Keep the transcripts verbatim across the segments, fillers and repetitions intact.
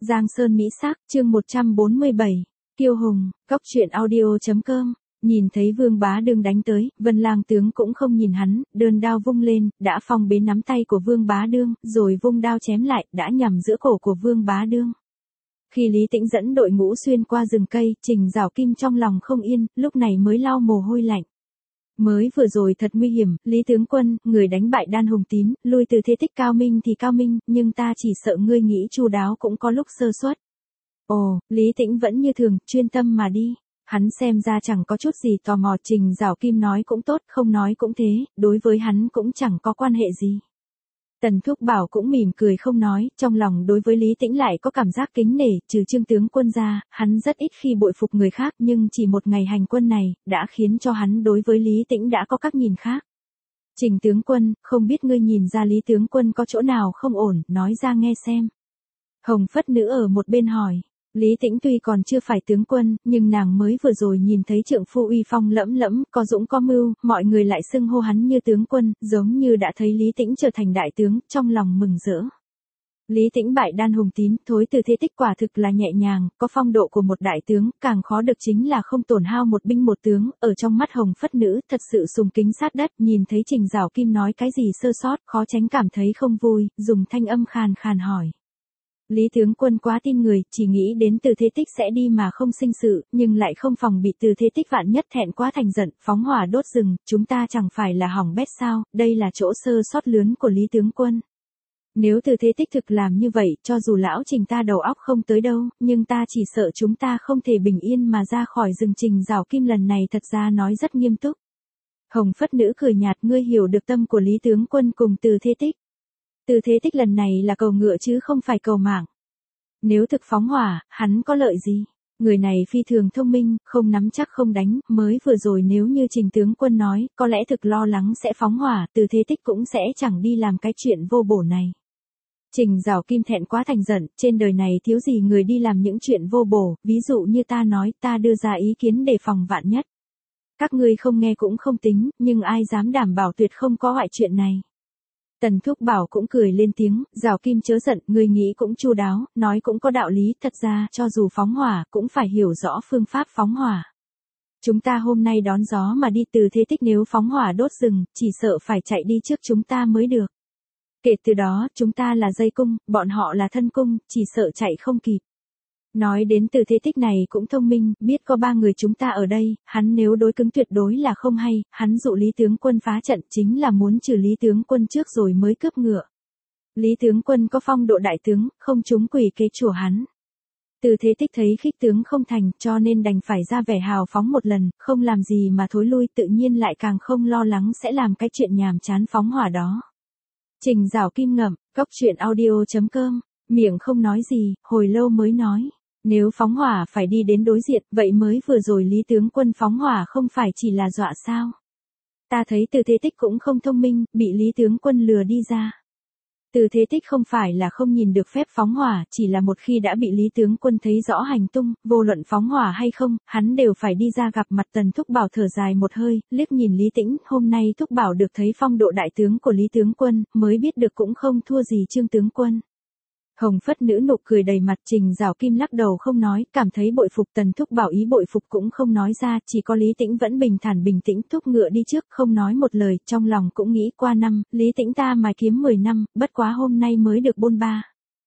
Giang Sơn Mỹ Sắc, chương một trăm bốn mươi bảy, Kiêu Hùng, Cóc truyện audio chấm com. Nhìn thấy Vương Bá Đương đánh tới, Vân Lang tướng cũng không nhìn hắn, đơn đao vung lên, đã phong bế nắm tay của Vương Bá Đương, rồi vung đao chém lại, đã nhằm giữa cổ của Vương Bá Đương. Khi Lý Tĩnh dẫn đội ngũ xuyên qua rừng cây, Trình Giảo Kim trong lòng không yên, lúc này mới lau mồ hôi lạnh. Mới vừa rồi thật nguy hiểm, Lý tướng quân, người đánh bại Đan Hùng Tín, lui từ thế tích cao minh thì cao minh, nhưng ta chỉ sợ ngươi nghĩ chu đáo cũng có lúc sơ suất. Ồ, Lý Tĩnh vẫn như thường, chuyên tâm mà đi. Hắn xem ra chẳng có chút gì tò mò. Trình Giảo Kim nói cũng tốt, không nói cũng thế, đối với hắn cũng chẳng có quan hệ gì. Tần Thúc Bảo cũng mỉm cười không nói, trong lòng đối với Lý Tĩnh lại có cảm giác kính nể, trừ Trương tướng quân ra, hắn rất ít khi bội phục người khác, nhưng chỉ một ngày hành quân này, đã khiến cho hắn đối với Lý Tĩnh đã có các nhìn khác. Trình tướng quân, không biết ngươi nhìn ra Lý tướng quân có chỗ nào không ổn, nói ra nghe xem. Hồng Phất Nữ ở một bên hỏi. Lý Tĩnh tuy còn chưa phải tướng quân, nhưng nàng mới vừa rồi nhìn thấy trượng phu uy phong lẫm lẫm, có dũng có mưu, mọi người lại xưng hô hắn như tướng quân, giống như đã thấy Lý Tĩnh trở thành đại tướng, trong lòng mừng rỡ. Lý Tĩnh bại Đan Hùng Tín, thối từ thế tích quả thực là nhẹ nhàng, có phong độ của một đại tướng, càng khó được chính là không tổn hao một binh một tướng, ở trong mắt Hồng Phất Nữ, thật sự sùng kính sát đất, nhìn thấy Trình Giảo Kim nói cái gì sơ sót, khó tránh cảm thấy không vui, dùng thanh âm khàn khàn hỏi. Lý tướng quân quá tin người, chỉ nghĩ đến Từ Thế Tích sẽ đi mà không sinh sự, nhưng lại không phòng bị Từ Thế Tích vạn nhất thẹn quá thành giận, phóng hỏa đốt rừng, chúng ta chẳng phải là hỏng bét sao, đây là chỗ sơ sót lớn của Lý tướng quân. Nếu Từ Thế Tích thực làm như vậy, cho dù lão Trình ta đầu óc không tới đâu, nhưng ta chỉ sợ chúng ta không thể bình yên mà ra khỏi rừng. Trình Giảo Kim lần này thật ra nói rất nghiêm túc. Hồng Phất Nữ cười nhạt, ngươi hiểu được tâm của Lý tướng quân cùng Từ Thế Tích. Từ Thế Tích lần này là cầu ngựa chứ không phải cầu mạng. Nếu thực phóng hỏa, hắn có lợi gì? Người này phi thường thông minh, không nắm chắc không đánh, mới vừa rồi nếu như Trình tướng quân nói, có lẽ thực lo lắng sẽ phóng hỏa, Từ Thế Tích cũng sẽ chẳng đi làm cái chuyện vô bổ này. Trình Giảo Kim thẹn quá thành giận, trên đời này thiếu gì người đi làm những chuyện vô bổ, ví dụ như ta nói, ta đưa ra ý kiến để phòng vạn nhất. Các ngươi không nghe cũng không tính, nhưng ai dám đảm bảo tuyệt không có hoại chuyện này. Tần Thúc Bảo cũng cười lên tiếng, Giảo Kim chớ giận, người nghĩ cũng chu đáo, nói cũng có đạo lý, thật ra, cho dù phóng hỏa, cũng phải hiểu rõ phương pháp phóng hỏa. Chúng ta hôm nay đón gió mà đi Từ Thế Tích nếu phóng hỏa đốt rừng, chỉ sợ phải chạy đi trước chúng ta mới được. Kể từ đó, chúng ta là dây cung, bọn họ là thân cung, chỉ sợ chạy không kịp. Nói đến Từ Thế Tích này cũng thông minh, biết có ba người chúng ta ở đây, hắn nếu đối cứng tuyệt đối là không hay, hắn dụ Lý tướng quân phá trận chính là muốn trừ Lý tướng quân trước rồi mới cướp ngựa. Lý tướng quân có phong độ đại tướng, không trúng quỷ kế chùa hắn. Từ Thế Tích thấy khích tướng không thành, cho nên đành phải ra vẻ hào phóng một lần, không làm gì mà thối lui, tự nhiên lại càng không lo lắng sẽ làm cái chuyện nhàm chán phóng hỏa đó. Trình Giảo Kim ngậm, cóc truyện audio chấm com, miệng không nói gì, hồi lâu mới nói. Nếu phóng hỏa phải đi đến đối diện, vậy mới vừa rồi Lý tướng quân phóng hỏa không phải chỉ là dọa sao? Ta thấy Từ Thế Tích cũng không thông minh, bị Lý tướng quân lừa đi ra. Từ Thế Tích không phải là không nhìn được phép phóng hỏa, chỉ là một khi đã bị Lý tướng quân thấy rõ hành tung, vô luận phóng hỏa hay không, hắn đều phải đi ra gặp mặt. Tần Thúc Bảo thở dài một hơi, liếc nhìn Lý Tĩnh, hôm nay Thúc Bảo được thấy phong độ đại tướng của Lý tướng quân, mới biết được cũng không thua gì Trương tướng quân. Hồng Phất Nữ nụ cười đầy mặt. Trình Giảo Kim lắc đầu không nói, cảm thấy bội phục. Tần Thúc Bảo ý bội phục cũng không nói ra, chỉ có Lý Tĩnh vẫn bình thản bình tĩnh thúc ngựa đi trước, không nói một lời, trong lòng cũng nghĩ qua năm, Lý Tĩnh ta mài kiếm mười năm, bất quá hôm nay mới được bôn ba.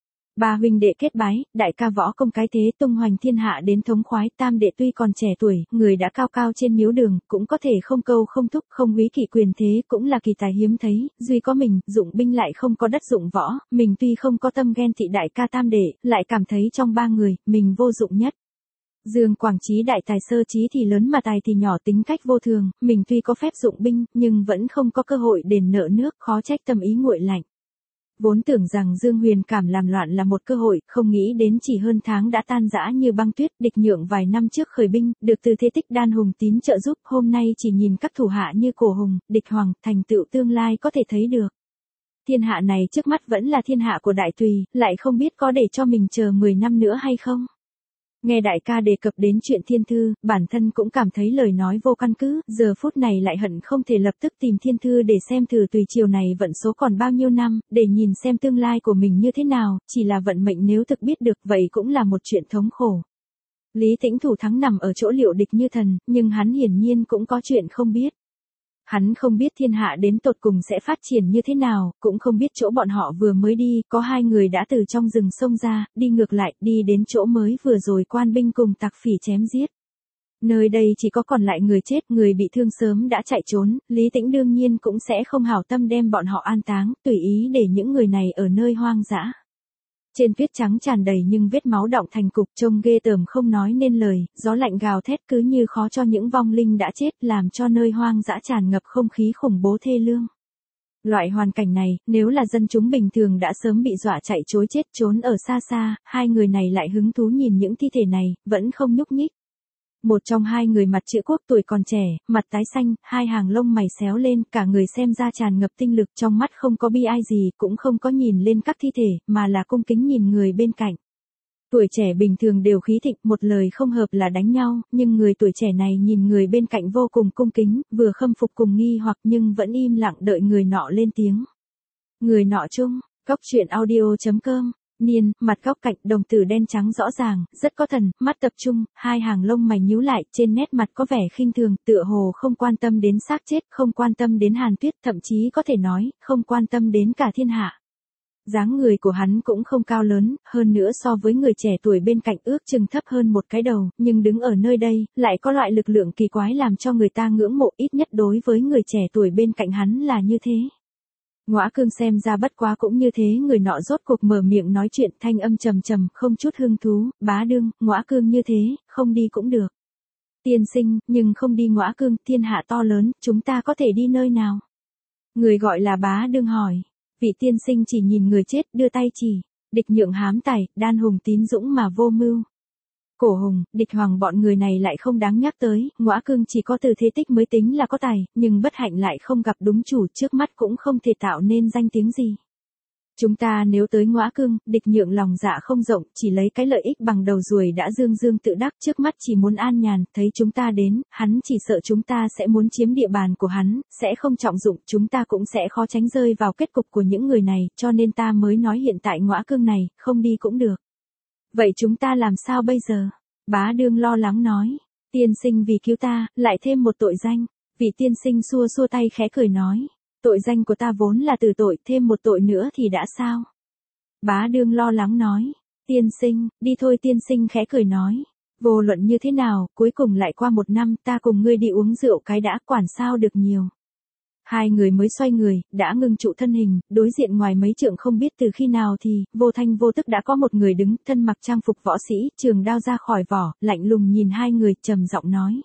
Ba huynh đệ kết bái, đại ca võ công cái thế tung hoành thiên hạ đến thống khoái, tam đệ tuy còn trẻ tuổi, người đã cao cao trên miếu đường, cũng có thể không câu không thúc, không quý kỵ quyền thế, cũng là kỳ tài hiếm thấy, duy có mình, dụng binh lại không có đất dụng võ, mình tuy không có tâm ghen tị đại ca tam đệ, lại cảm thấy trong ba người, mình vô dụng nhất. Dương Quảng Trí đại tài sơ trí thì lớn mà tài thì nhỏ, tính cách vô thường, mình tuy có phép dụng binh, nhưng vẫn không có cơ hội đền nợ nước, khó trách tâm ý nguội lạnh. Vốn tưởng rằng Dương Huyền Cảm làm loạn là một cơ hội, không nghĩ đến chỉ hơn tháng đã tan rã như băng tuyết. Địch Nhượng vài năm trước khởi binh, được Từ Thế Tích Đan Hùng Tín trợ giúp, hôm nay chỉ nhìn các thủ hạ như Cổ Hùng, Địch Hoàng, thành tựu tương lai có thể thấy được. Thiên hạ này trước mắt vẫn là thiên hạ của Đại Tùy, lại không biết có để cho mình chờ mười năm nữa hay không. Nghe đại ca đề cập đến chuyện thiên thư, bản thân cũng cảm thấy lời nói vô căn cứ, giờ phút này lại hận không thể lập tức tìm thiên thư để xem thử tùy chiều này vận số còn bao nhiêu năm, để nhìn xem tương lai của mình như thế nào, chỉ là vận mệnh nếu thực biết được vậy cũng là một chuyện thống khổ. Lý Tĩnh thủ thắng nằm ở chỗ liệu địch như thần, nhưng hắn hiển nhiên cũng có chuyện không biết. Hắn không biết thiên hạ đến tột cùng sẽ phát triển như thế nào, cũng không biết chỗ bọn họ vừa mới đi, có hai người đã từ trong rừng sông ra, đi ngược lại, đi đến chỗ mới vừa rồi quan binh cùng tặc phỉ chém giết. Nơi đây chỉ có còn lại người chết, người bị thương sớm đã chạy trốn, Lý Tĩnh đương nhiên cũng sẽ không hảo tâm đem bọn họ an táng, tùy ý để những người này ở nơi hoang dã. Trên tuyết trắng tràn đầy nhưng vết máu đọng thành cục trông ghê tởm không nói nên lời, gió lạnh gào thét cứ như khó cho những vong linh đã chết làm cho nơi hoang dã tràn ngập không khí khủng bố thê lương. Loại hoàn cảnh này, nếu là dân chúng bình thường đã sớm bị dọa chạy trối chết trốn ở xa xa, hai người này lại hứng thú nhìn những thi thể này, vẫn không nhúc nhích. Một trong hai người mặt chữ quốc tuổi còn trẻ, mặt tái xanh, hai hàng lông mày xéo lên, cả người xem ra tràn ngập tinh lực trong mắt không có bi ai gì, cũng không có nhìn lên các thi thể, mà là cung kính nhìn người bên cạnh. Tuổi trẻ bình thường đều khí thịnh, một lời không hợp là đánh nhau, nhưng người tuổi trẻ này nhìn người bên cạnh vô cùng cung kính, vừa khâm phục cùng nghi hoặc nhưng vẫn im lặng đợi người nọ lên tiếng. Người nọ chung, góc truyện audio chấm com. Niên, mặt góc cạnh, đồng tử đen trắng rõ ràng, rất có thần, mắt tập trung, hai hàng lông mày nhíu lại, trên nét mặt có vẻ khinh thường, tựa hồ không quan tâm đến xác chết, không quan tâm đến Hàn Tuyết, thậm chí có thể nói, không quan tâm đến cả thiên hạ. Dáng người của hắn cũng không cao lớn, hơn nữa so với người trẻ tuổi bên cạnh ước chừng thấp hơn một cái đầu, nhưng đứng ở nơi đây, lại có loại lực lượng kỳ quái làm cho người ta ngưỡng mộ, ít nhất đối với người trẻ tuổi bên cạnh hắn là như thế. Ngõa Cương xem ra bất quá cũng như thế, người nọ rốt cuộc mở miệng nói chuyện, thanh âm trầm trầm, không chút hứng thú, bá đương, Ngõa Cương như thế, không đi cũng được. Tiên sinh, nhưng không đi Ngõa Cương, thiên hạ to lớn, chúng ta có thể đi nơi nào? Người gọi là bá đương hỏi, vị tiên sinh chỉ nhìn người chết, đưa tay chỉ, địch nhượng hám tài, đan hùng tín dũng mà vô mưu. Cổ hùng, địch hoàng bọn người này lại không đáng nhắc tới, Ngõa Cương chỉ có từ thế tích mới tính là có tài, nhưng bất hạnh lại không gặp đúng chủ, trước mắt cũng không thể tạo nên danh tiếng gì. Chúng ta nếu tới Ngõa Cương, địch nhượng lòng dạ không rộng, chỉ lấy cái lợi ích bằng đầu ruồi đã dương dương tự đắc, trước mắt chỉ muốn an nhàn, thấy chúng ta đến, hắn chỉ sợ chúng ta sẽ muốn chiếm địa bàn của hắn, sẽ không trọng dụng, chúng ta cũng sẽ khó tránh rơi vào kết cục của những người này, cho nên ta mới nói hiện tại Ngõa Cương này, không đi cũng được. Vậy chúng ta làm sao bây giờ? Bá đương lo lắng nói. Tiên sinh vì cứu ta, lại thêm một tội danh. Vị tiên sinh xua xua tay khẽ cười nói. Tội danh của ta vốn là từ tội, thêm một tội nữa thì đã sao? Bá đương lo lắng nói. Tiên sinh, đi thôi tiên sinh khẽ cười nói. Vô luận như thế nào, cuối cùng lại qua một năm ta cùng ngươi đi uống rượu cái đã, quản sao được nhiều. Hai người mới xoay người, đã ngưng trụ thân hình, đối diện ngoài mấy trượng không biết từ khi nào thì, vô thanh vô tức đã có một người đứng, thân mặc trang phục võ sĩ, trường đao ra khỏi vỏ, lạnh lùng nhìn hai người, trầm giọng nói.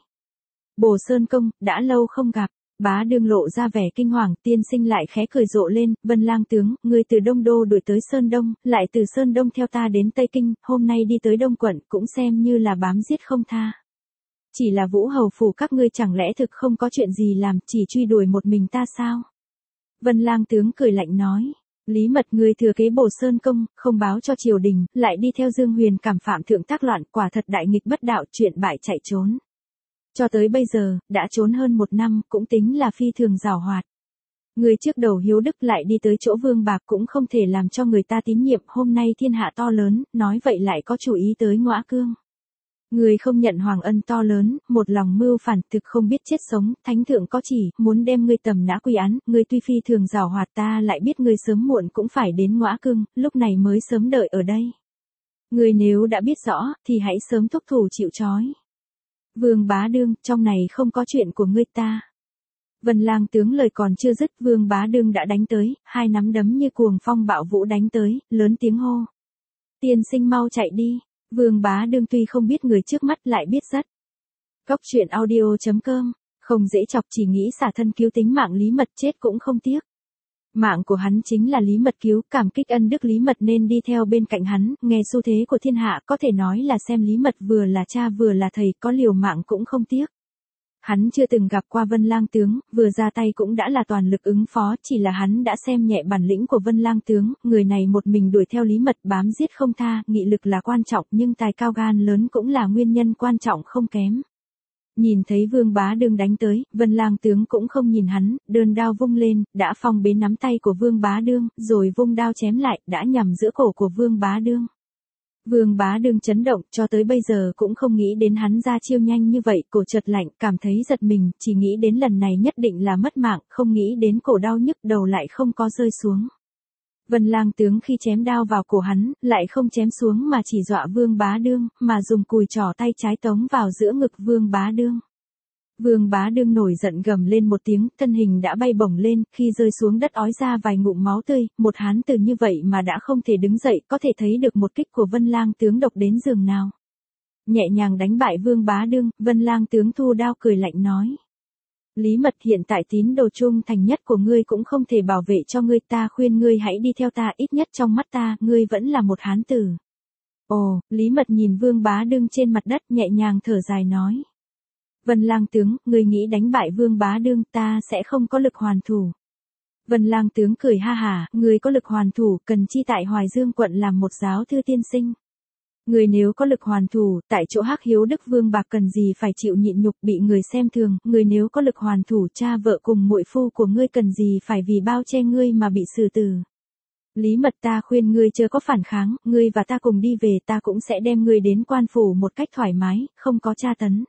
Bồ Sơn Công, đã lâu không gặp, bá đương lộ ra vẻ kinh hoàng, tiên sinh lại khẽ cười rộ lên, Vân Lang tướng, người từ Đông Đô đuổi tới Sơn Đông, lại từ Sơn Đông theo ta đến Tây Kinh, hôm nay đi tới Đông Quận, cũng xem như là bám giết không tha. Chỉ là Vũ Hầu phủ các ngươi chẳng lẽ thực không có chuyện gì làm, chỉ truy đuổi một mình ta sao? Vân Lang tướng cười lạnh nói, Lý Mật ngươi thừa kế Bồ Sơn Công, không báo cho triều đình, lại đi theo Dương Huyền cảm phạm thượng tác loạn, quả thật đại nghịch bất đạo, chuyện bại chạy trốn. Cho tới bây giờ, đã trốn hơn một năm, cũng tính là phi thường giàu hoạt. Người trước đầu hiếu đức lại đi tới chỗ Vương Bạc cũng không thể làm cho người ta tín nhiệm, hôm nay thiên hạ to lớn, nói vậy lại có chủ ý tới Ngõa Cương. Người không nhận hoàng ân to lớn, một lòng mưu phản, thực không biết chết sống, thánh thượng có chỉ, muốn đem ngươi tầm nã quy án, ngươi tuy phi thường giàu hoạt ta lại biết ngươi sớm muộn cũng phải đến Ngõa Cương, lúc này mới sớm đợi ở đây. Ngươi nếu đã biết rõ, thì hãy sớm thúc thủ chịu trói. Vương Bá Đương, trong này không có chuyện của ngươi ta. Vân Lang tướng lời còn chưa dứt, Vương Bá Đương đã đánh tới, hai nắm đấm như cuồng phong bạo vũ đánh tới, lớn tiếng hô. Tiên sinh mau chạy đi. Vương Bá Đương tuy không biết người trước mắt lại biết rất. Góc truyện audio chấm com, không dễ chọc, chỉ nghĩ xả thân cứu tính mạng Lý Mật, chết cũng không tiếc. Mạng của hắn chính là Lý Mật cứu, cảm kích ân đức Lý Mật nên đi theo bên cạnh hắn, nghe xu thế của thiên hạ có thể nói là xem Lý Mật vừa là cha vừa là thầy, có liều mạng cũng không tiếc. Hắn chưa từng gặp qua Vân Lang tướng, vừa ra tay cũng đã là toàn lực ứng phó, chỉ là hắn đã xem nhẹ bản lĩnh của Vân Lang tướng, người này một mình đuổi theo Lý Mật bám giết không tha, nghị lực là quan trọng nhưng tài cao gan lớn cũng là nguyên nhân quan trọng không kém. Nhìn thấy Vương Bá Đương đánh tới, Vân Lang tướng cũng không nhìn hắn, đơn đao vung lên, đã phong bế nắm tay của Vương Bá Đương, rồi vung đao chém lại, đã nhằm giữa cổ của Vương Bá Đương. Vương Bá Đương chấn động, cho tới bây giờ cũng không nghĩ đến hắn ra chiêu nhanh như vậy, cổ chợt lạnh, cảm thấy giật mình, chỉ nghĩ đến lần này nhất định là mất mạng, không nghĩ đến cổ đau nhức đầu lại không có rơi xuống. Vân Lang tướng khi chém đao vào cổ hắn, lại không chém xuống mà chỉ dọa Vương Bá Đương, mà dùng cùi trỏ tay trái tống vào giữa ngực Vương Bá Đương. Vương Bá Đương nổi giận gầm lên một tiếng, thân hình đã bay bổng lên, khi rơi xuống đất ói ra vài ngụm máu tươi, một hán tử như vậy mà đã không thể đứng dậy, có thể thấy được một kích của Vân Lang tướng độc đến giường nào. Nhẹ nhàng đánh bại Vương Bá Đương, Vân Lang tướng thu đao cười lạnh nói. Lý Mật, hiện tại tín đồ trung thành nhất của ngươi cũng không thể bảo vệ cho ngươi, ta khuyên ngươi hãy đi theo ta, ít nhất trong mắt ta, ngươi vẫn là một hán tử. Ồ, Lý Mật nhìn Vương Bá Đương trên mặt đất nhẹ nhàng thở dài nói. Vân Lang tướng, ngươi nghĩ đánh bại Vương Bá Đương, ta sẽ không có lực hoàn thủ. Vân Lang tướng cười ha hả, ngươi có lực hoàn thủ, cần chi tại Hoài Dương quận làm một giáo thư tiên sinh. Người nếu có lực hoàn thủ, tại chỗ Hắc Hiếu Đức Vương Bạc cần gì phải chịu nhịn nhục bị người xem thường, người nếu có lực hoàn thủ, cha vợ cùng muội phu của ngươi cần gì phải vì bao che ngươi mà bị xử tử. Lý Mật, ta khuyên ngươi chớ có phản kháng, ngươi và ta cùng đi về, ta cũng sẽ đem ngươi đến quan phủ một cách thoải mái, không có tra tấn.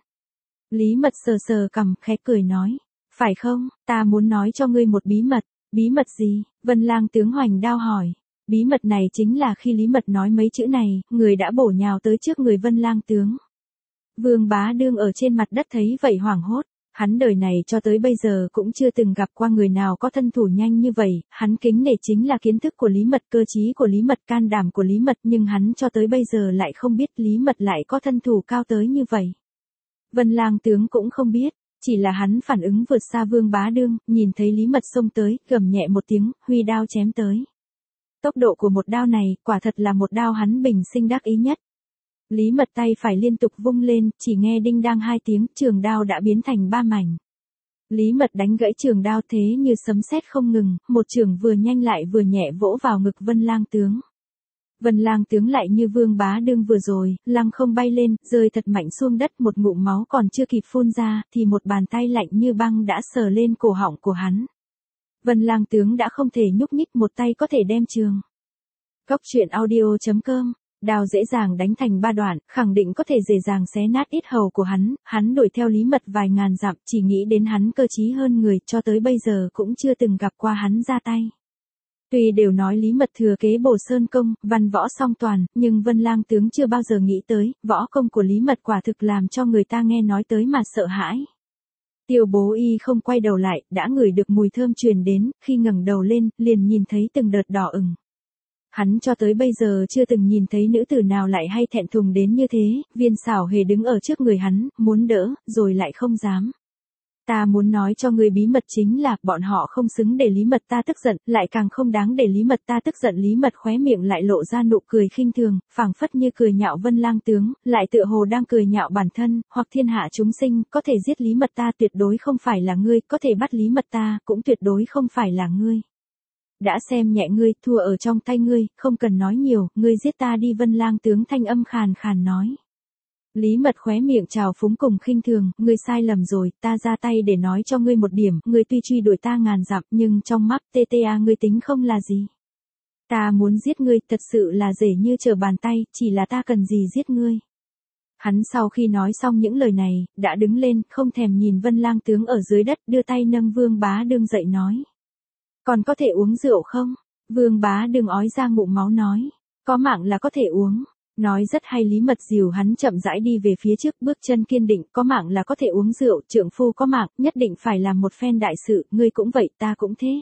Lý Mật sờ sờ cằm, khẽ cười nói, phải không, ta muốn nói cho ngươi một bí mật. Bí mật gì? Vân Lang tướng hoành đao hỏi. Bí mật này chính là khi Lý Mật nói mấy chữ này, người đã bổ nhào tới trước người Vân Lang tướng. Vương Bá Đương ở trên mặt đất thấy vậy hoảng hốt, hắn đời này cho tới bây giờ cũng chưa từng gặp qua người nào có thân thủ nhanh như vậy, hắn kính nể chính là kiến thức của Lý Mật, cơ trí của Lý Mật, can đảm của Lý Mật, nhưng hắn cho tới bây giờ lại không biết Lý Mật lại có thân thủ cao tới như vậy. Vân Lang tướng cũng không biết. Chỉ là hắn phản ứng vượt xa Vương Bá Đương, nhìn thấy Lý Mật xông tới, gầm nhẹ một tiếng, huy đao chém tới. Tốc độ của một đao này, quả thật là một đao hắn bình sinh đắc ý nhất. Lý Mật tay phải liên tục vung lên, chỉ nghe đinh đang hai tiếng, trường đao đã biến thành ba mảnh. Lý Mật đánh gãy trường đao thế như sấm sét không ngừng, một trường vừa nhanh lại vừa nhẹ vỗ vào ngực Vân Lang tướng. Vân Lang tướng lại như Vương Bá Đương vừa rồi, lăng không bay lên, rơi thật mạnh xuống đất, một ngụm máu còn chưa kịp phun ra, thì một bàn tay lạnh như băng đã sờ lên cổ họng của hắn. Vân Lang tướng đã không thể nhúc nhích, một tay có thể đem trường. Góc truyện audio chấm com, đao dễ dàng đánh thành ba đoạn, khẳng định có thể dễ dàng xé nát yết hầu của hắn, hắn đuổi theo Lý Mật vài ngàn dặm, chỉ nghĩ đến hắn cơ trí hơn người, cho tới bây giờ cũng chưa từng gặp qua hắn ra tay. Tuy đều nói Lý Mật thừa kế Bổ Sơn công, văn võ song toàn, nhưng Vân Lang tướng chưa bao giờ nghĩ tới, võ công của Lý Mật quả thực làm cho người ta nghe nói tới mà sợ hãi. Tiêu Bố Y không quay đầu lại, đã ngửi được mùi thơm truyền đến, khi ngẩng đầu lên, liền nhìn thấy từng đợt đỏ ửng. Hắn cho tới bây giờ chưa từng nhìn thấy nữ tử nào lại hay thẹn thùng đến như thế, Viên Xảo Hề đứng ở trước người hắn, muốn đỡ, rồi lại không dám. Ta muốn nói cho ngươi bí mật chính là, bọn họ không xứng để Lý Mật ta tức giận, lại càng không đáng để Lý Mật ta tức giận. Lý Mật khóe miệng lại lộ ra nụ cười khinh thường, phảng phất như cười nhạo Vân Lang tướng, lại tựa hồ đang cười nhạo bản thân, hoặc thiên hạ chúng sinh, có thể giết Lý Mật ta tuyệt đối không phải là ngươi, có thể bắt Lý Mật ta, cũng tuyệt đối không phải là ngươi. Đã xem nhẹ ngươi, thua ở trong tay ngươi, không cần nói nhiều, ngươi giết ta đi. Vân Lang tướng thanh âm khàn khàn nói. Lý Mật khóe miệng trào phúng cùng khinh thường, ngươi sai lầm rồi, ta ra tay để nói cho ngươi một điểm, ngươi tuy truy đuổi ta ngàn dặm, nhưng trong mắt tê tê a ngươi tính không là gì. Ta muốn giết ngươi, thật sự là dễ như trở bàn tay, chỉ là ta cần gì giết ngươi. Hắn sau khi nói xong những lời này, đã đứng lên, không thèm nhìn Vân Lang tướng ở dưới đất, đưa tay nâng Vương Bá Đương dậy nói. Còn có thể uống rượu không? Vương Bá Đương ói ra ngụm máu nói. Có mạng là có thể uống. Nói rất hay. Lý Mật dìu hắn chậm rãi đi về phía trước, bước chân kiên định, có mạng là có thể uống rượu, trượng phu có mạng, nhất định phải làm một phen đại sự, ngươi cũng vậy, ta cũng thế.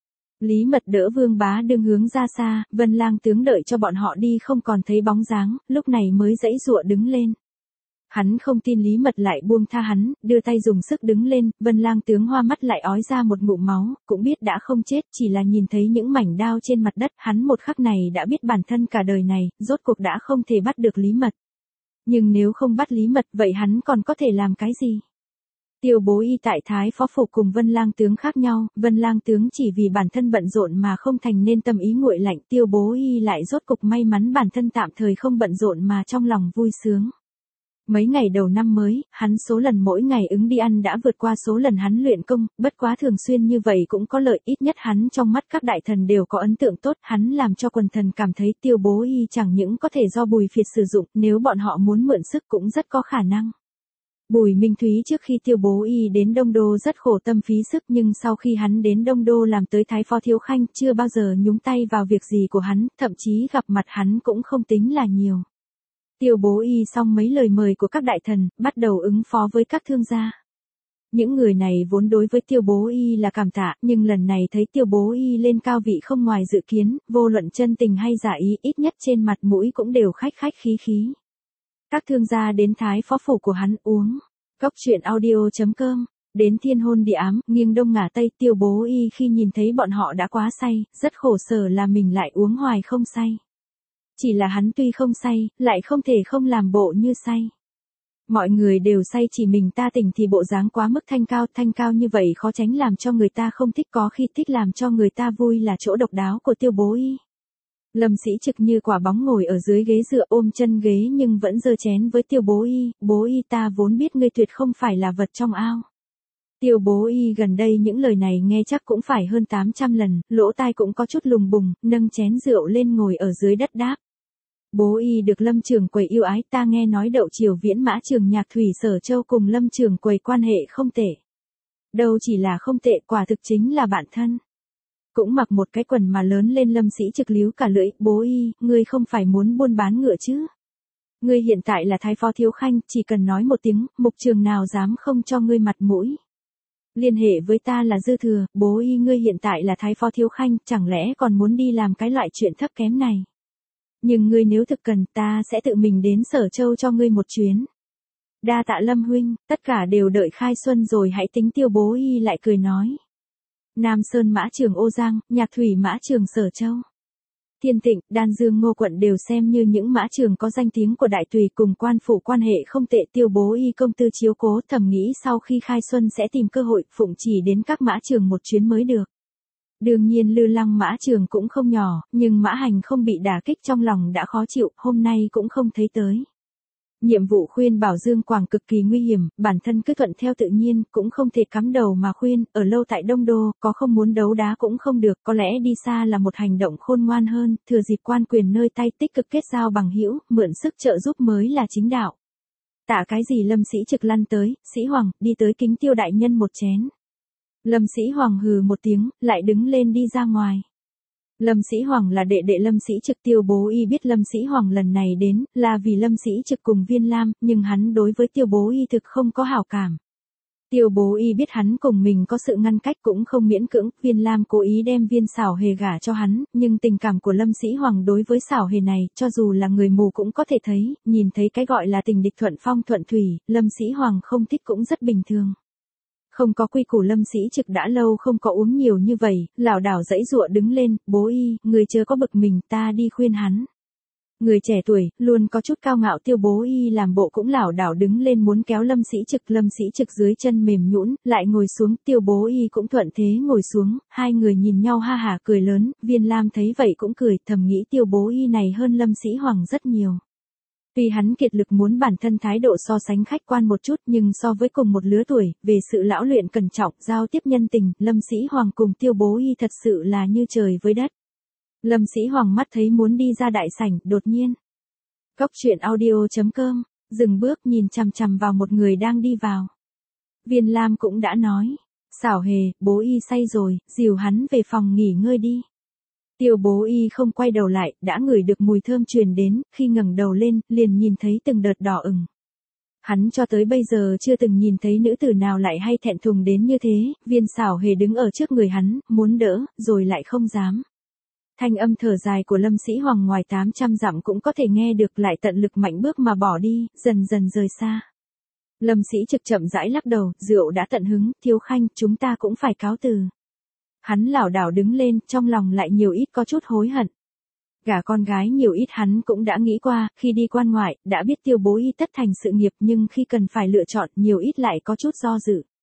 Lý Mật đỡ Vương Bá Đương hướng ra xa, Vân Lang tướng đợi cho bọn họ đi không còn thấy bóng dáng, lúc này mới giãy giụa đứng lên. Hắn không tin Lý Mật lại buông tha hắn, đưa tay dùng sức đứng lên, Vân Lang tướng hoa mắt lại ói ra một ngụm máu, cũng biết đã không chết, chỉ là nhìn thấy những mảnh đao trên mặt đất, hắn một khắc này đã biết bản thân cả đời này, rốt cuộc đã không thể bắt được Lý Mật. Nhưng nếu không bắt Lý Mật, vậy hắn còn có thể làm cái gì? Tiêu Bố Y tại Thái Phó Phủ cùng Vân Lang tướng khác nhau, Vân Lang tướng chỉ vì bản thân bận rộn mà không thành nên tâm ý nguội lạnh, Tiêu Bố Y lại rốt cục may mắn bản thân tạm thời không bận rộn mà trong lòng vui sướng. Mấy ngày đầu năm mới, hắn số lần mỗi ngày ứng đi ăn đã vượt qua số lần hắn luyện công, bất quá thường xuyên như vậy cũng có lợi, ít nhất hắn trong mắt các đại thần đều có ấn tượng tốt, hắn làm cho quần thần cảm thấy Tiêu Bố Y chẳng những có thể do Bùi Phiệt sử dụng, nếu bọn họ muốn mượn sức cũng rất có khả năng. Bùi Minh Thúy trước khi Tiêu Bố Y đến Đông Đô rất khổ tâm phí sức, nhưng sau khi hắn đến Đông Đô làm tới Thái Phó Thiếu Khanh chưa bao giờ nhúng tay vào việc gì của hắn, thậm chí gặp mặt hắn cũng không tính là nhiều. Tiêu Bố Y xong mấy lời mời của các đại thần, bắt đầu ứng phó với các thương gia. Những người này vốn đối với Tiêu Bố Y là cảm tạ, nhưng lần này thấy Tiêu Bố Y lên cao vị không ngoài dự kiến, vô luận chân tình hay giả ý, ít nhất trên mặt mũi cũng đều khách khách khí khí. Các thương gia đến Thái Phó Phủ của hắn uống. Góc truyện audio chấm com, đến thiên hôn địa ám, nghiêng đông ngả tây, Tiêu Bố Y khi nhìn thấy bọn họ đã quá say, rất khổ sở là mình lại uống hoài không say. Chỉ là hắn tuy không say, lại không thể không làm bộ như say. Mọi người đều say chỉ mình ta tỉnh thì bộ dáng quá mức thanh cao, thanh cao như vậy khó tránh làm cho người ta không thích, có khi thích làm cho người ta vui là chỗ độc đáo của Tiêu Bố Y. Lâm Sĩ Trực như quả bóng ngồi ở dưới ghế dựa ôm chân ghế nhưng vẫn giơ chén với Tiêu Bố Y, Bố Y ta vốn biết ngươi tuyệt không phải là vật trong ao. Tiêu Bố Y gần đây những lời này nghe chắc cũng phải hơn tám trăm lần, lỗ tai cũng có chút lùng bùng, nâng chén rượu lên ngồi ở dưới đất đáp. Bố Y được Lâm Trường Quầy yêu ái, ta nghe nói Đậu Triều Viễn Mã Trường Nhạc Thủy Sở Châu cùng Lâm Trường Quầy quan hệ không tệ. Đâu chỉ là không tệ, quả thực chính là bạn thân. Cũng mặc một cái quần mà lớn lên. Lâm Sĩ Trực líu cả lưỡi, Bố Y, ngươi không phải muốn buôn bán ngựa chứ? Ngươi hiện tại là Thái Phó Thiếu Khanh, chỉ cần nói một tiếng, mục trường nào dám không cho ngươi mặt mũi. Liên hệ với ta là dư thừa, Bố Y ngươi hiện tại là Thái Phó Thiếu Khanh, chẳng lẽ còn muốn đi làm cái loại chuyện thấp kém này? Nhưng ngươi nếu thực cần, ta sẽ tự mình đến Sở Châu cho ngươi một chuyến. Đa tạ Lâm huynh, tất cả đều đợi khai xuân rồi hãy tính. Tiêu Bố Y lại cười nói. Nam Sơn Mã Trường Ô Giang, Nhạc Thủy Mã Trường Sở Châu, Thiên Tịnh, Đan Dương Ngô quận đều xem như những mã trường có danh tiếng của đại tùy, cùng quan phủ quan hệ không tệ. Tiêu Bố Y công tư chiếu cố, thầm nghĩ sau khi khai xuân sẽ tìm cơ hội phụng chỉ đến các mã trường một chuyến mới được. Đương nhiên Lư Lăng Mã Trường cũng không nhỏ, nhưng Mã Hành không bị đả kích trong lòng đã khó chịu, hôm nay cũng không thấy tới. Nhiệm vụ khuyên bảo Dương Quảng cực kỳ nguy hiểm, bản thân cứ thuận theo tự nhiên, cũng không thể cắm đầu mà khuyên, ở lâu tại Đông Đô, có không muốn đấu đá cũng không được, có lẽ đi xa là một hành động khôn ngoan hơn, thừa dịp quan quyền nơi tay tích cực kết giao bằng hữu, mượn sức trợ giúp mới là chính đạo. Tạ cái gì? Lâm Sĩ Trực lăn tới, Sĩ Hoàng, đi tới kính Tiêu đại nhân một chén. Lâm Sĩ Hoàng hừ một tiếng, lại đứng lên đi ra ngoài. Lâm Sĩ Hoàng là đệ đệ Lâm Sĩ Trực. Tiêu Bố Y biết Lâm Sĩ Hoàng lần này đến, là vì Lâm Sĩ Trực cùng Viên Lam, nhưng hắn đối với Tiêu Bố Y thực không có hảo cảm. Tiêu Bố Y biết hắn cùng mình có sự ngăn cách cũng không miễn cưỡng, Viên Lam cố ý đem Viên Xảo Hề gả cho hắn, nhưng tình cảm của Lâm Sĩ Hoàng đối với Xảo Hề này, cho dù là người mù cũng có thể thấy, nhìn thấy cái gọi là tình địch thuận phong thuận thủy, Lâm Sĩ Hoàng không thích cũng rất bình thường. Không có quy củ. Lâm Sĩ Trực đã lâu không có uống nhiều như vậy, lảo đảo giãy giụa đứng lên, Bố Y, người chưa có bực mình, ta đi khuyên hắn. Người trẻ tuổi, luôn có chút cao ngạo. Tiêu Bố Y làm bộ cũng lảo đảo đứng lên muốn kéo Lâm Sĩ Trực, Lâm Sĩ Trực dưới chân mềm nhũn, lại ngồi xuống, Tiêu Bố Y cũng thuận thế ngồi xuống, hai người nhìn nhau ha hả cười lớn, Viên Lam thấy vậy cũng cười, thầm nghĩ Tiêu Bố Y này hơn Lâm Sĩ Hoàng rất nhiều. Tuy hắn kiệt lực muốn bản thân thái độ so sánh khách quan một chút, nhưng so với cùng một lứa tuổi, về sự lão luyện cẩn trọng, giao tiếp nhân tình, Lâm Sĩ Hoàng cùng Tiêu Bố Y thật sự là như trời với đất. Lâm Sĩ Hoàng mắt thấy muốn đi ra đại sảnh, đột nhiên. Góc truyện audio chấm com, dừng bước nhìn chằm chằm vào một người đang đi vào. Viên Lam cũng đã nói, Xảo Hề, Bố Y say rồi, dìu hắn về phòng nghỉ ngơi đi. Tiêu Bố Y không quay đầu lại, đã ngửi được mùi thơm truyền đến, khi ngẩng đầu lên, liền nhìn thấy từng đợt đỏ ửng. Hắn cho tới bây giờ chưa từng nhìn thấy nữ tử nào lại hay thẹn thùng đến như thế. Viên Xảo Hề đứng ở trước người hắn, muốn đỡ, rồi lại không dám. Thanh âm thở dài của Lâm Sĩ Hoàng ngoài tám trăm dặm cũng có thể nghe được, lại tận lực mạnh bước mà bỏ đi, dần dần rời xa. Lâm Sĩ Trực chậm rãi lắc đầu, rượu đã tận hứng, Thiếu Khanh, chúng ta cũng phải cáo từ. Hắn lảo đảo đứng lên, trong lòng lại nhiều ít có chút hối hận. Gả con gái nhiều ít hắn cũng đã nghĩ qua, khi đi quan ngoại, đã biết Tiêu Bố Y tất thành sự nghiệp, nhưng khi cần phải lựa chọn, nhiều ít lại có chút do dự.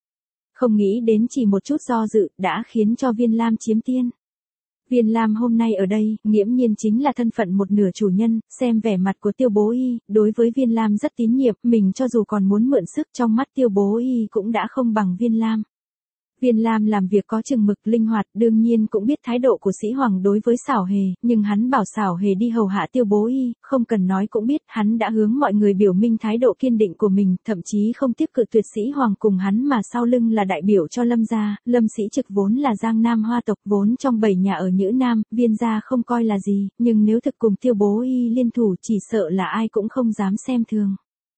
Không nghĩ đến chỉ một chút do dự, đã khiến cho Viên Lam chiếm tiên. Viên Lam hôm nay ở đây, nghiễm nhiên chính là thân phận một nửa chủ nhân, xem vẻ mặt của Tiêu Bố Y, đối với Viên Lam rất tín nhiệm, mình cho dù còn muốn mượn sức trong mắt Tiêu Bố Y cũng đã không bằng Viên Lam. Viên Lam làm việc có chừng mực linh hoạt, đương nhiên cũng biết thái độ của Sĩ Hoàng đối với Xảo Hề, nhưng hắn bảo Xảo Hề đi hầu hạ Tiêu Bố Y, không cần nói cũng biết, hắn đã hướng mọi người biểu minh thái độ kiên định của mình, thậm chí không tiếp cự tuyệt Sĩ Hoàng cùng hắn mà sau lưng là đại biểu cho Lâm gia, Lâm Sĩ Trực vốn là Giang Nam Hoa tộc, vốn trong bảy nhà ở Nhữ Nam, Viên gia không coi là gì, nhưng nếu thực cùng Tiêu Bố Y liên thủ chỉ sợ là ai cũng không dám xem thường.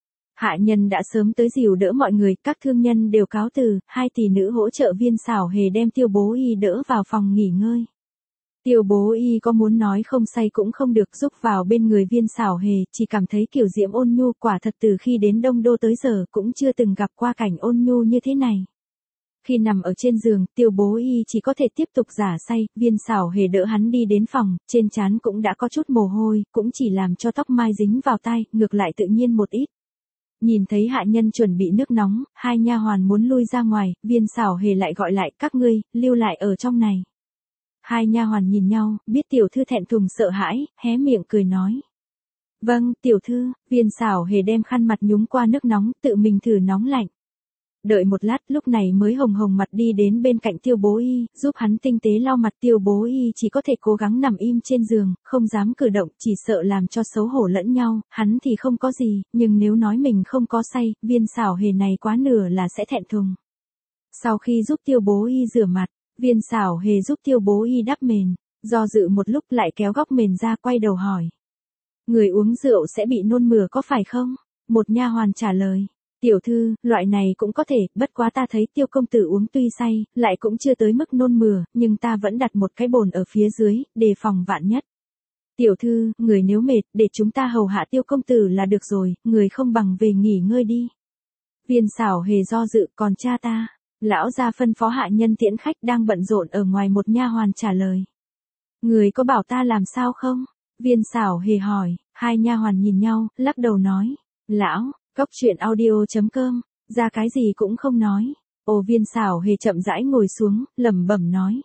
Hạ nhân đã sớm tới dìu đỡ mọi người, các thương nhân đều cáo từ, hai tỷ nữ hỗ trợ Viên Xảo Hề đem Tiêu Bố Y đỡ vào phòng nghỉ ngơi. Tiêu Bố Y có muốn nói không say cũng không được, giúp vào bên người Viên Xảo Hề, chỉ cảm thấy kiểu diễm ôn nhu, quả thật từ khi đến Đông Đô tới giờ cũng chưa từng gặp qua cảnh ôn nhu như thế này. Khi nằm ở trên giường, Tiêu Bố Y chỉ có thể tiếp tục giả say, Viên Xảo Hề đỡ hắn đi đến phòng, trên trán cũng đã có chút mồ hôi, cũng chỉ làm cho tóc mai dính vào tai, ngược lại tự nhiên một ít. Nhìn thấy hạ nhân chuẩn bị nước nóng, hai nha hoàn muốn lui ra ngoài, Viên Xảo Hề lại gọi lại, các ngươi, lưu lại ở trong này. Hai nha hoàn nhìn nhau, biết tiểu thư thẹn thùng sợ hãi, hé miệng cười nói. Vâng, tiểu thư, Viên Xảo Hề đem khăn mặt nhúng qua nước nóng, tự mình thử nóng lạnh. Đợi một lát, lúc này mới hồng hồng mặt đi đến bên cạnh Tiêu Bố Y, giúp hắn tinh tế lau mặt. Tiêu Bố Y chỉ có thể cố gắng nằm im trên giường, không dám cử động, chỉ sợ làm cho xấu hổ lẫn nhau, hắn thì không có gì, nhưng nếu nói mình không có say, Viên Xảo Hề này quá nửa là sẽ thẹn thùng. Sau khi giúp Tiêu Bố Y rửa mặt, Viên Xảo Hề giúp Tiêu Bố Y đắp mền, do dự một lúc lại kéo góc mền ra quay đầu hỏi. Người uống rượu sẽ bị nôn mửa có phải không? Một nha hoàn trả lời. Tiểu thư, loại này cũng có thể, bất quá ta thấy Tiêu công tử uống tuy say, lại cũng chưa tới mức nôn mửa, nhưng ta vẫn đặt một cái bồn ở phía dưới, đề phòng vạn nhất. Tiểu thư, người nếu mệt, để chúng ta hầu hạ Tiêu công tử là được rồi, người không bằng về nghỉ ngơi đi. Viên Xảo Hề do dự, còn cha ta. Lão gia phân phó hạ nhân tiễn khách đang bận rộn ở ngoài, một nha hoàn trả lời. Người có bảo ta làm sao không? Viên Xảo Hề hỏi, hai nha hoàn nhìn nhau, lắc đầu nói. Lão, Cóc truyện audio chấm com, ra cái gì cũng không nói. Ồ, Viên Xảo Hề chậm rãi ngồi xuống, lẩm bẩm nói.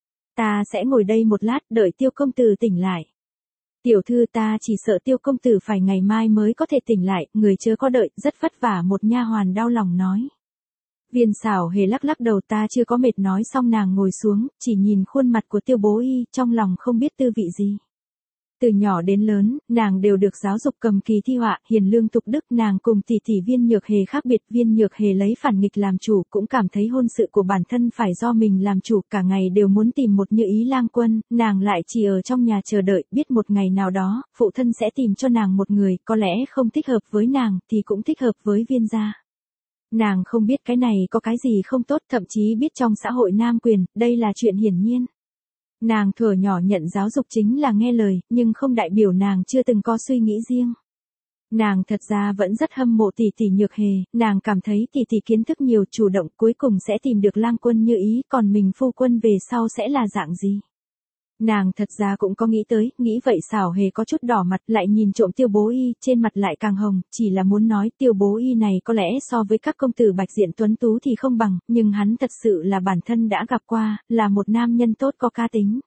Ta sẽ ngồi đây một lát, đợi Tiêu công tử tỉnh lại. Tiểu thư, ta chỉ sợ Tiêu công tử phải ngày mai mới có thể tỉnh lại, người chưa có đợi, rất vất vả, một nha hoàn đau lòng nói. Viên Xảo Hề lắc lắc đầu, ta chưa có mệt, nói xong nàng ngồi xuống, chỉ nhìn khuôn mặt của Tiêu Bố Y, trong lòng không biết tư vị gì. Từ nhỏ đến lớn, nàng đều được giáo dục cầm kỳ thi họa, hiền lương tục đức, nàng cùng tỷ tỷ Viên Nhược Hề khác biệt, Viên Nhược Hề lấy phản nghịch làm chủ, cũng cảm thấy hôn sự của bản thân phải do mình làm chủ, cả ngày đều muốn tìm một Như Ý lang quân, nàng lại chỉ ở trong nhà chờ đợi, biết một ngày nào đó, phụ thân sẽ tìm cho nàng một người, có lẽ không thích hợp với nàng, thì cũng thích hợp với Viên gia. Nàng không biết cái này có cái gì không tốt, thậm chí biết trong xã hội nam quyền, đây là chuyện hiển nhiên. Nàng thuở nhỏ nhận giáo dục chính là nghe lời, nhưng không đại biểu nàng chưa từng có suy nghĩ riêng. Nàng thật ra vẫn rất hâm mộ tỷ tỷ Nhược Hề, nàng cảm thấy tỷ tỷ kiến thức nhiều, chủ động, cuối cùng sẽ tìm được lang quân như ý, còn mình phu quân về sau sẽ là dạng gì. Nàng thật ra cũng có nghĩ tới, nghĩ vậy Xảo Hề có chút đỏ mặt, lại nhìn trộm Tiêu Bố Y, trên mặt lại càng hồng, chỉ là muốn nói Tiêu Bố Y này có lẽ so với các công tử bạch diện tuấn tú thì không bằng, nhưng hắn thật sự là bản thân đã gặp qua, là một nam nhân tốt có cá tính.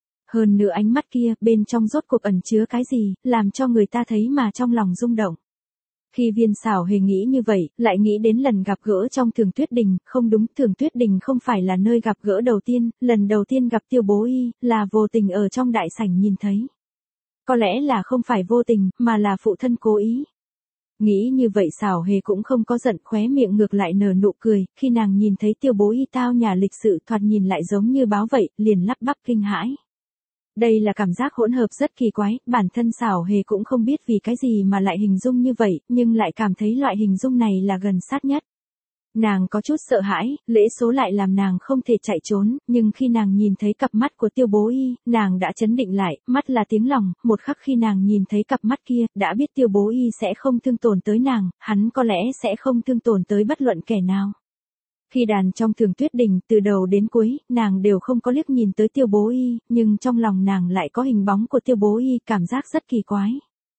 Hơn nữa ánh mắt kia, bên trong rốt cuộc ẩn chứa cái gì, làm cho người ta thấy mà trong lòng rung động. Khi Viên Xảo Hề nghĩ như vậy, lại nghĩ đến lần gặp gỡ trong Thường Tuyết Đình, không đúng, Thường Tuyết Đình không phải là nơi gặp gỡ đầu tiên, lần đầu tiên gặp Tiêu Bố Y, là vô tình ở trong đại sảnh nhìn thấy. Có lẽ là không phải vô tình, mà là phụ thân cố ý. Nghĩ như vậy Xảo Hề cũng không có giận, khóe miệng ngược lại nở nụ cười, khi nàng nhìn thấy Tiêu Bố Y tao nhà lịch sự, thoạt nhìn lại giống như báo vậy, liền lắp bắp kinh hãi. Đây là cảm giác hỗn hợp rất kỳ quái, bản thân Xảo Hề cũng không biết vì cái gì mà lại hình dung như vậy, nhưng lại cảm thấy loại hình dung này là gần sát nhất. Nàng có chút sợ hãi, lễ số lại làm nàng không thể chạy trốn, nhưng khi nàng nhìn thấy cặp mắt của Tiêu Bố Y, nàng đã chấn định lại, mắt là tiếng lòng, một khắc khi nàng nhìn thấy cặp mắt kia, đã biết Tiêu Bố Y sẽ không thương tổn tới nàng, hắn có lẽ sẽ không thương tổn tới bất luận kẻ nào. Khi đàn trong Thường Tuyết Đình, từ đầu đến cuối, nàng đều không có liếc nhìn tới Tiêu Bố Y, nhưng trong lòng nàng lại có hình bóng của Tiêu Bố Y, cảm giác rất kỳ quái.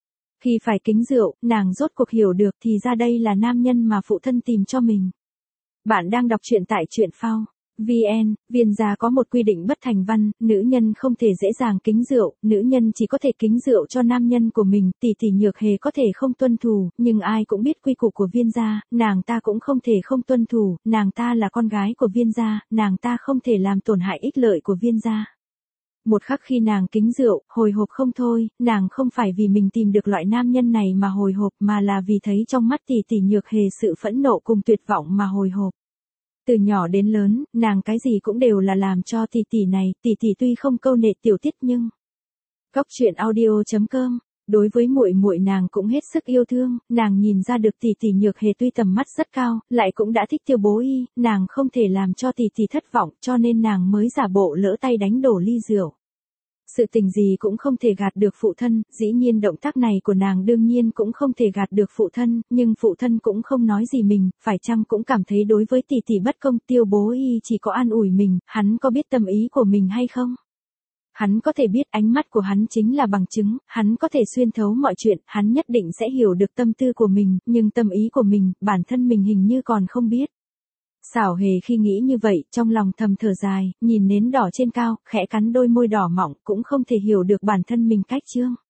Khi phải kính rượu, nàng rốt cuộc hiểu được thì ra đây là nam nhân mà phụ thân tìm cho mình. Bạn đang đọc truyện tại truyện phao chấm vn. Viên gia có một quy định bất thành văn, nữ nhân không thể dễ dàng kính rượu, nữ nhân chỉ có thể kính rượu cho nam nhân của mình, tỷ tỷ Nhược Hề có thể không tuân thủ, nhưng ai cũng biết quy củ của Viên gia, nàng ta cũng không thể không tuân thủ, nàng ta là con gái của Viên gia, nàng ta không thể làm tổn hại ích lợi của Viên gia. Một khắc khi nàng kính rượu, hồi hộp không thôi, nàng không phải vì mình tìm được loại nam nhân này mà hồi hộp mà là vì thấy trong mắt tỷ tỷ Nhược Hề sự phẫn nộ cùng tuyệt vọng mà hồi hộp. Từ nhỏ đến lớn, nàng cái gì cũng đều là làm cho tỷ tỷ này, tỷ tỷ tuy không câu nệ tiểu tiết nhưng Cóc truyện audio chấm com. Đối với muội muội nàng cũng hết sức yêu thương, nàng nhìn ra được tỷ tỷ Nhược Hề tuy tầm mắt rất cao, lại cũng đã thích Tiêu Bố Y, nàng không thể làm cho tỷ tỷ thất vọng, cho nên nàng mới giả bộ lỡ tay đánh đổ ly rượu. Sự tình gì cũng không thể gạt được phụ thân, dĩ nhiên động tác này của nàng đương nhiên cũng không thể gạt được phụ thân, nhưng phụ thân cũng không nói gì mình, phải chăng cũng cảm thấy đối với tỷ tỷ bất công. Tiêu Bố Y chỉ có an ủi mình, hắn có biết tâm ý của mình hay không? Hắn có thể biết, ánh mắt của hắn chính là bằng chứng, hắn có thể xuyên thấu mọi chuyện, hắn nhất định sẽ hiểu được tâm tư của mình, nhưng tâm ý của mình, bản thân mình hình như còn không biết. Xảo Hề khi nghĩ như vậy, trong lòng thầm thở dài, nhìn nến đỏ trên cao, khẽ cắn đôi môi đỏ mọng, cũng không thể hiểu được bản thân mình cách trương.